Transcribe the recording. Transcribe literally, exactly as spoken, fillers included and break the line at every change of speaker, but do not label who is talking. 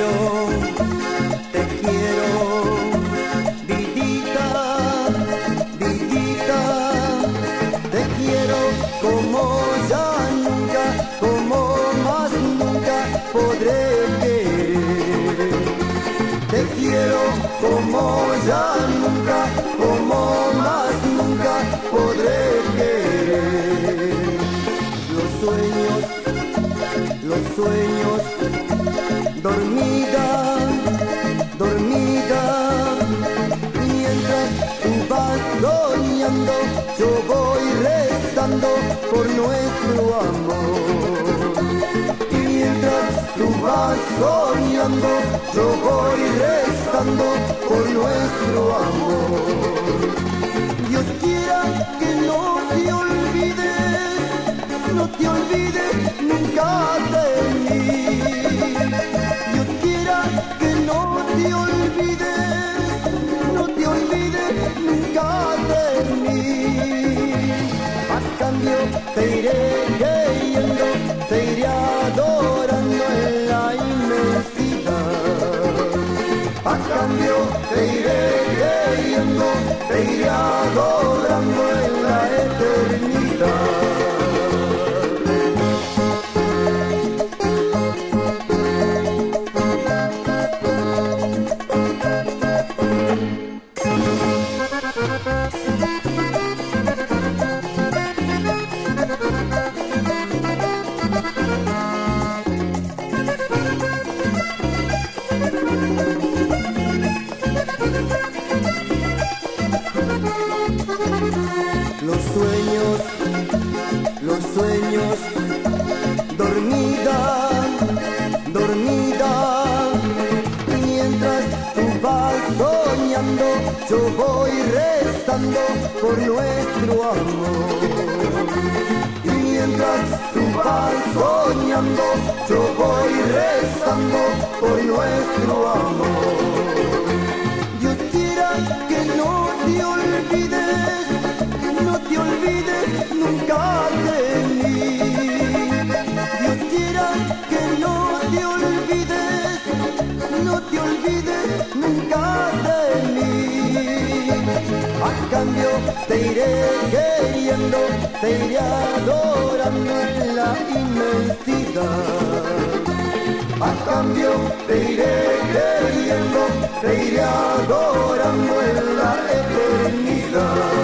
quiero, te quiero, vidita, vidita, te quiero como ya nunca, como más nunca podré querer. Te quiero como ya nunca, como más nunca podré querer. Los sueños, los sueños, dormida, dormida, mientras tú vas soñando, yo voy rezando por nuestro amor. Y mientras tú vas soñando, yo voy rezando por nuestro amor. Dios quiera que no te olvides, no te olvides nunca de mí. Dios quiera que no te olvides, no te olvides nunca de mí. A cambio te iré queriendo, te iré adorando en la inmensidad. A cambio te iré queriendo, te iré adorando en la eternidad. Los sueños, los sueños, dormida, dormida, mientras tú vas soñando, yo voy rezando por nuestro amor. Y mientras tú vas soñando, yo voy rezando por nuestro amor. Dios quiera que no te olvides, no te olvides nunca de mí. Dios quiera que no te olvides, no te olvides nunca de mí. A cambio te iré queriendo, te iré adorando en la inmensidad. A cambio te iré queriendo, te iré adorando en la eternidad.